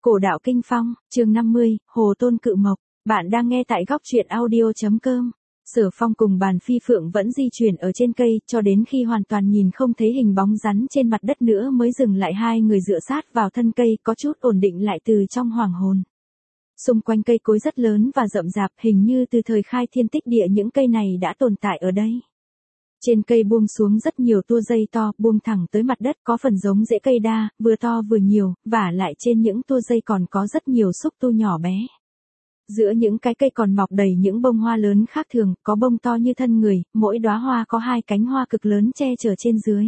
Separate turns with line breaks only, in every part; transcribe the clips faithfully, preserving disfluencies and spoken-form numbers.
Cổ đạo kinh phong, chương năm mươi, Hồ Tôn Cự Mộc. Bạn đang nghe tại góc truyện audio chấm com. Sở Phong cùng Bàn Phi Phượng vẫn di chuyển ở trên cây, cho đến khi hoàn toàn nhìn không thấy hình bóng rắn trên mặt đất nữa mới dừng lại, hai người dựa sát vào thân cây, có chút ổn định lại từ trong hoàng hồn. Xung quanh cây cối rất lớn và rậm rạp, hình như từ thời khai thiên tích địa những cây này đã tồn tại ở đây. Trên cây buông xuống rất nhiều tua dây to, buông thẳng tới mặt đất, có phần giống rễ cây đa, vừa to vừa nhiều, vả lại trên những tua dây còn có rất nhiều xúc tu nhỏ bé. Giữa những cái cây còn mọc đầy những bông hoa lớn khác thường, có bông to như thân người, mỗi đóa hoa có hai cánh hoa cực lớn che chở trên dưới.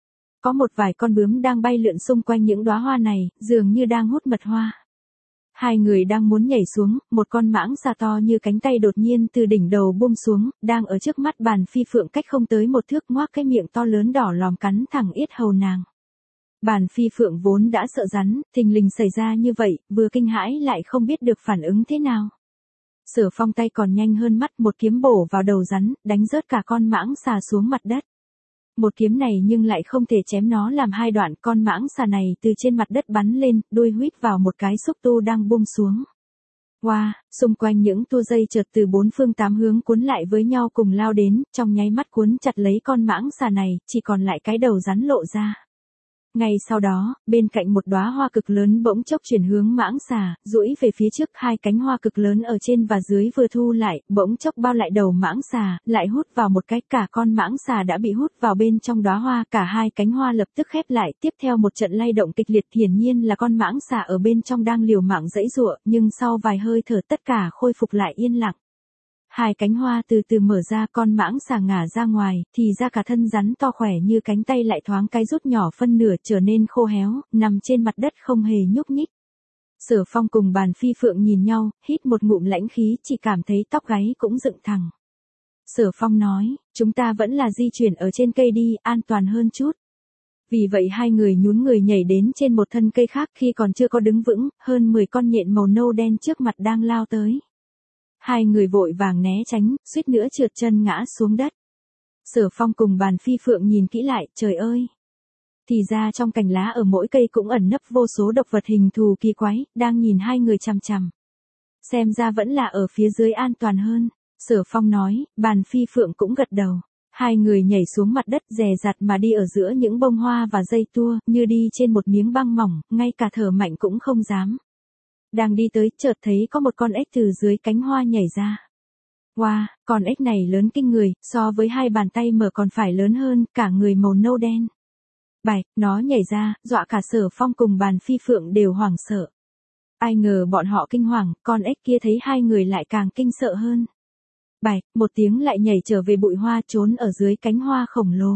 Có một vài con bướm đang bay lượn xung quanh những đóa hoa này, dường như đang hút mật hoa. Hai người đang muốn nhảy xuống, một con mãng xà to như cánh tay đột nhiên từ đỉnh đầu buông xuống, đang ở trước mắt Bàn Phi Phượng cách không tới một thước, ngoác cái miệng to lớn đỏ lòm cắn thẳng yết hầu nàng. Bàn Phi Phượng vốn đã sợ rắn, thình lình xảy ra như vậy, vừa kinh hãi lại không biết được phản ứng thế nào. Sở Phong tay còn nhanh hơn mắt, một kiếm bổ vào đầu rắn, đánh rớt cả con mãng xà xuống mặt đất. Một kiếm này nhưng lại không thể chém nó làm hai đoạn, con mãng xà này từ trên mặt đất bắn lên, đuôi huýt vào một cái xúc tu đang buông xuống. Wow, xung quanh những tua dây chợt từ bốn phương tám hướng cuốn lại với nhau cùng lao đến, trong nháy mắt cuốn chặt lấy con mãng xà này, chỉ còn lại cái đầu rắn lộ ra. Ngay sau đó, bên cạnh một đóa hoa cực lớn bỗng chốc chuyển hướng mãng xà, duỗi về phía trước, hai cánh hoa cực lớn ở trên và dưới vừa thu lại, bỗng chốc bao lại đầu mãng xà, lại hút vào một cái, cả con mãng xà đã bị hút vào bên trong đóa hoa, cả hai cánh hoa lập tức khép lại, tiếp theo một trận lay động kịch liệt, hiển nhiên là con mãng xà ở bên trong đang liều mạng giãy giụa, nhưng sau vài hơi thở tất cả khôi phục lại yên lặng. Hai cánh hoa từ từ mở ra, con mãng xà ngả ra ngoài, thì ra cả thân rắn to khỏe như cánh tay lại thoáng cái rút nhỏ phân nửa, trở nên khô héo, nằm trên mặt đất không hề nhúc nhích. Sở Phong cùng Bàn Phi Phượng nhìn nhau, hít một ngụm lãnh khí, chỉ cảm thấy tóc gáy cũng dựng thẳng. Sở Phong nói, chúng ta vẫn là di chuyển ở trên cây đi, an toàn hơn chút. Vì vậy hai người nhún người nhảy đến trên một thân cây khác, khi còn chưa có đứng vững, hơn mười con nhện màu nâu đen trước mặt đang lao tới. Hai người vội vàng né tránh, suýt nữa trượt chân ngã xuống đất. Sở Phong cùng Bàn Phi Phượng nhìn kỹ lại, trời ơi! Thì ra trong cành lá ở mỗi cây cũng ẩn nấp vô số độc vật hình thù kỳ quái, đang nhìn hai người chằm chằm. Xem ra vẫn là ở phía dưới an toàn hơn. Sở Phong nói, Bàn Phi Phượng cũng gật đầu. Hai người nhảy xuống mặt đất, dè dặt mà đi ở giữa những bông hoa và dây tua, như đi trên một miếng băng mỏng, ngay cả thở mạnh cũng không dám. Đang đi tới, chợt thấy có một con ếch từ dưới cánh hoa nhảy ra. Wow, con ếch này lớn kinh người, so với hai bàn tay mở còn phải lớn hơn, cả người màu nâu đen. Bạch, nó nhảy ra, dọa cả Sở Phong cùng Bàn Phi Phượng đều hoảng sợ. Ai ngờ bọn họ kinh hoàng, con ếch kia thấy hai người lại càng kinh sợ hơn. Bạch, một tiếng lại nhảy trở về bụi hoa, trốn ở dưới cánh hoa khổng lồ.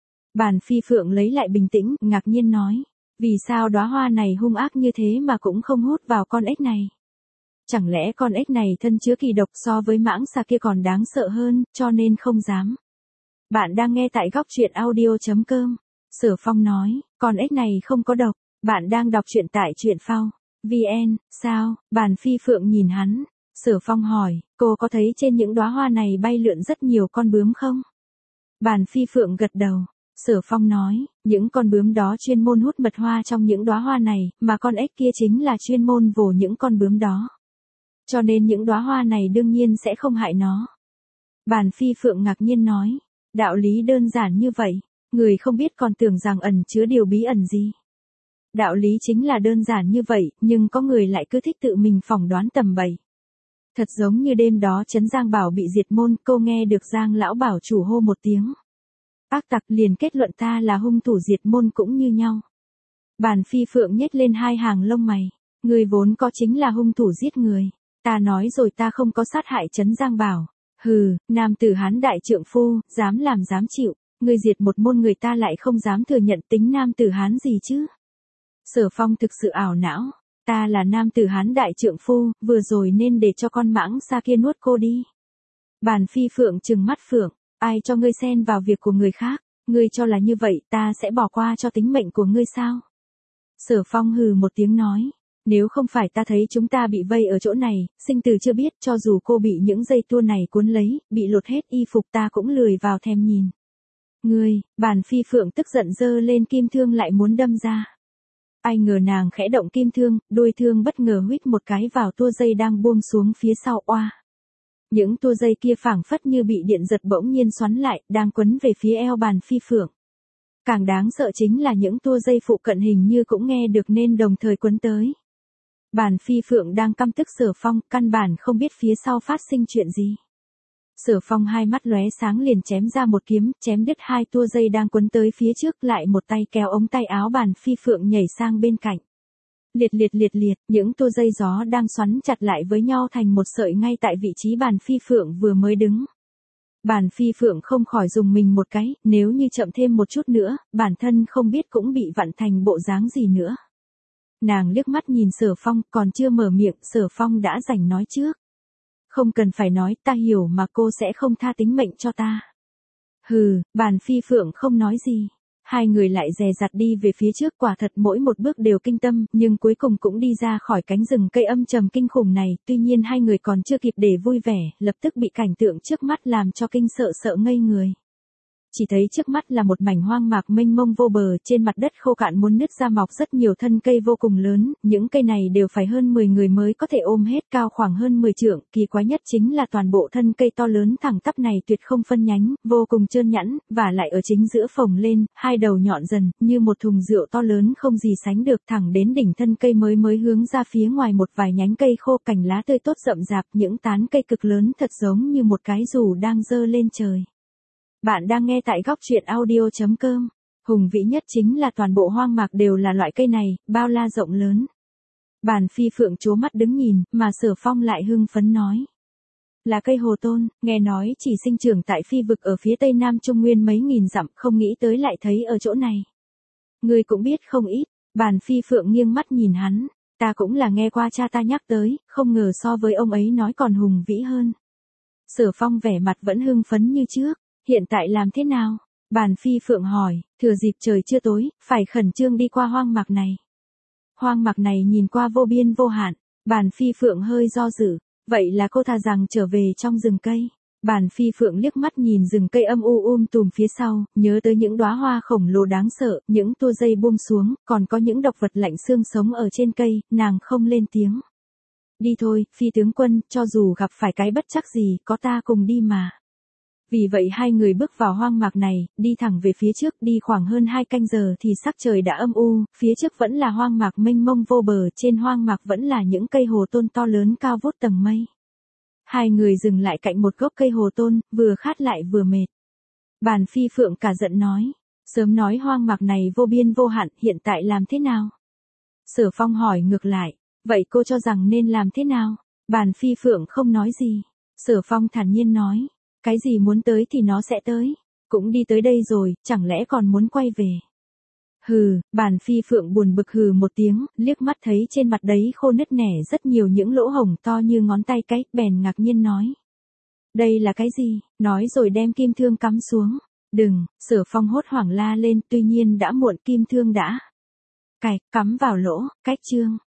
Bàn Phi Phượng lấy lại bình tĩnh, ngạc nhiên nói. Vì sao đóa hoa này hung ác như thế mà cũng không hút vào con ếch này? Chẳng lẽ con ếch này thân chứa kỳ độc, so với mãng xà kia còn đáng sợ hơn, cho nên không dám. Bạn đang nghe tại góc truyện audio chấm com. Sở Phong nói, con ếch này không có độc. Bạn đang đọc truyện tại truyện phao chấm vn, sao? Bàn Phi Phượng nhìn hắn. Sở Phong hỏi, cô có thấy trên những đóa hoa này bay lượn rất nhiều con bướm không? Bàn Phi Phượng gật đầu. Sở Phong nói, những con bướm đó chuyên môn hút mật hoa trong những đóa hoa này, mà con ếch kia chính là chuyên môn vồ những con bướm đó. Cho nên những đóa hoa này đương nhiên sẽ không hại nó. Bàn Phi Phượng ngạc nhiên nói, đạo lý đơn giản như vậy, người không biết còn tưởng rằng ẩn chứa điều bí ẩn gì. Đạo lý chính là đơn giản như vậy, nhưng có người lại cứ thích tự mình phỏng đoán tầm bậy. Thật giống như đêm đó trấn Giang Bảo bị diệt môn, cô nghe được Giang lão bảo chủ hô một tiếng. Ác tặc, liền kết luận ta là hung thủ diệt môn cũng như nhau. Bàn Phi Phượng nhếch lên hai hàng lông mày. Người vốn có chính là hung thủ giết người. Ta nói rồi, ta không có sát hại trấn Giang Bảo. Hừ, nam tử Hán đại trượng phu, dám làm dám chịu. Người diệt một môn người ta lại không dám thừa nhận, tính nam tử Hán gì chứ? Sở Phong thực sự ảo não. Ta là nam tử Hán đại trượng phu, vừa rồi nên để cho con mãng xa kia nuốt cô đi. Bàn Phi Phượng trừng mắt Phượng. Ai cho ngươi xen vào việc của người khác, ngươi cho là như vậy ta sẽ bỏ qua cho tính mệnh của ngươi sao? Sở Phong hừ một tiếng nói, nếu không phải ta thấy chúng ta bị vây ở chỗ này, sinh tử chưa biết, cho dù cô bị những dây tua này cuốn lấy, bị lột hết y phục ta cũng lười vào thèm nhìn. Ngươi, Bàn Phi Phượng tức giận giơ lên kim thương lại muốn đâm ra. Ai ngờ nàng khẽ động kim thương, đuôi thương bất ngờ huýt một cái vào tua dây đang buông xuống phía sau oa. Những tua dây kia phảng phất như bị điện giật bỗng nhiên xoắn lại, đang quấn về phía eo bàn phi phượng. Càng đáng sợ chính là những tua dây phụ cận hình như cũng nghe được nên đồng thời quấn tới. Bàn phi phượng đang căm tức Sở Phong, căn bản không biết phía sau phát sinh chuyện gì. Sở Phong hai mắt lóe sáng liền chém ra một kiếm, chém đứt hai tua dây đang quấn tới phía trước, lại một tay kéo ống tay áo bàn phi phượng nhảy sang bên cạnh. Liệt liệt liệt liệt, những tua dây gió đang xoắn chặt lại với nhau thành một sợi ngay tại vị trí bàn phi phượng vừa mới đứng. Bàn phi phượng không khỏi dùng mình một cái, nếu như chậm thêm một chút nữa, bản thân không biết cũng bị vặn thành bộ dáng gì nữa. Nàng liếc mắt nhìn Sở Phong, còn chưa mở miệng, Sở Phong đã giành nói trước. Không cần phải nói, ta hiểu mà, cô sẽ không tha tính mệnh cho ta. Hừ, bàn phi phượng không nói gì. Hai người lại dè dặt đi về phía trước, quả thật mỗi một bước đều kinh tâm, nhưng cuối cùng cũng đi ra khỏi cánh rừng cây âm trầm kinh khủng này, tuy nhiên hai người còn chưa kịp để vui vẻ, lập tức bị cảnh tượng trước mắt làm cho kinh sợ sợ ngây người. Chỉ thấy trước mắt là một mảnh hoang mạc mênh mông vô bờ, trên mặt đất khô cạn muốn nứt ra mọc rất nhiều thân cây vô cùng lớn, những cây này đều phải hơn mười người mới có thể ôm hết, cao khoảng hơn mười trượng, kỳ quái nhất chính là toàn bộ thân cây to lớn thẳng tắp này tuyệt không phân nhánh, vô cùng trơn nhẵn, và lại ở chính giữa phồng lên, hai đầu nhọn dần, như một thùng rượu to lớn không gì sánh được, thẳng đến đỉnh thân cây mới mới hướng ra phía ngoài một vài nhánh cây khô, cành lá tươi tốt rậm rạp, những tán cây cực lớn thật giống như một cái dù đang giơ lên trời. Bạn đang nghe tại góc truyện audio chấm com. Hùng vĩ nhất chính là toàn bộ hoang mạc đều là loại cây này, bao la rộng lớn. Bàn phi phượng trố mắt đứng nhìn, mà Sở Phong lại hưng phấn nói. Là cây hồ tôn, nghe nói chỉ sinh trưởng tại phi vực ở phía tây nam Trung Nguyên mấy nghìn dặm, không nghĩ tới lại thấy ở chỗ này. Ngươi cũng biết không ít, bàn phi phượng nghiêng mắt nhìn hắn, ta cũng là nghe qua cha ta nhắc tới, không ngờ so với ông ấy nói còn hùng vĩ hơn. Sở Phong vẻ mặt vẫn hưng phấn như trước. Hiện tại làm thế nào? Bàn phi phượng hỏi, thừa dịp trời chưa tối, phải khẩn trương đi qua hoang mạc này. Hoang mạc này nhìn qua vô biên vô hạn, bàn phi phượng hơi do dự, vậy là cô thà rằng trở về trong rừng cây. Bàn phi phượng liếc mắt nhìn rừng cây âm u um tùm phía sau, nhớ tới những đóa hoa khổng lồ đáng sợ, những tua dây buông xuống, còn có những độc vật lạnh xương sống ở trên cây, nàng không lên tiếng. Đi thôi, phi tướng quân, cho dù gặp phải cái bất trắc gì, có ta cùng đi mà. Vì vậy hai người bước vào hoang mạc này, đi thẳng về phía trước, đi khoảng hơn hai canh giờ thì sắc trời đã âm u, phía trước vẫn là hoang mạc mênh mông vô bờ, trên hoang mạc vẫn là những cây hồ tôn to lớn cao vút tầng mây. Hai người dừng lại cạnh một gốc cây hồ tôn, vừa khát lại vừa mệt. Bàn phi phượng cả giận nói, sớm nói hoang mạc này vô biên vô hạn, hiện tại làm thế nào? Sở Phong hỏi ngược lại, vậy cô cho rằng nên làm thế nào? Bàn phi phượng không nói gì. Sở Phong thản nhiên nói. Cái gì muốn tới thì nó sẽ tới. Cũng đi tới đây rồi, chẳng lẽ còn muốn quay về. Hừ, bàn phi phượng buồn bực hừ một tiếng, liếc mắt thấy trên mặt đấy khô nứt nẻ rất nhiều những lỗ hổng to như ngón tay cái, bèn ngạc nhiên nói. Đây là cái gì? Nói rồi đem kim thương cắm xuống. Đừng, Sở Phong hốt hoảng la lên, tuy nhiên đã muộn, kim thương đã. Cài, cắm vào lỗ, cách chương.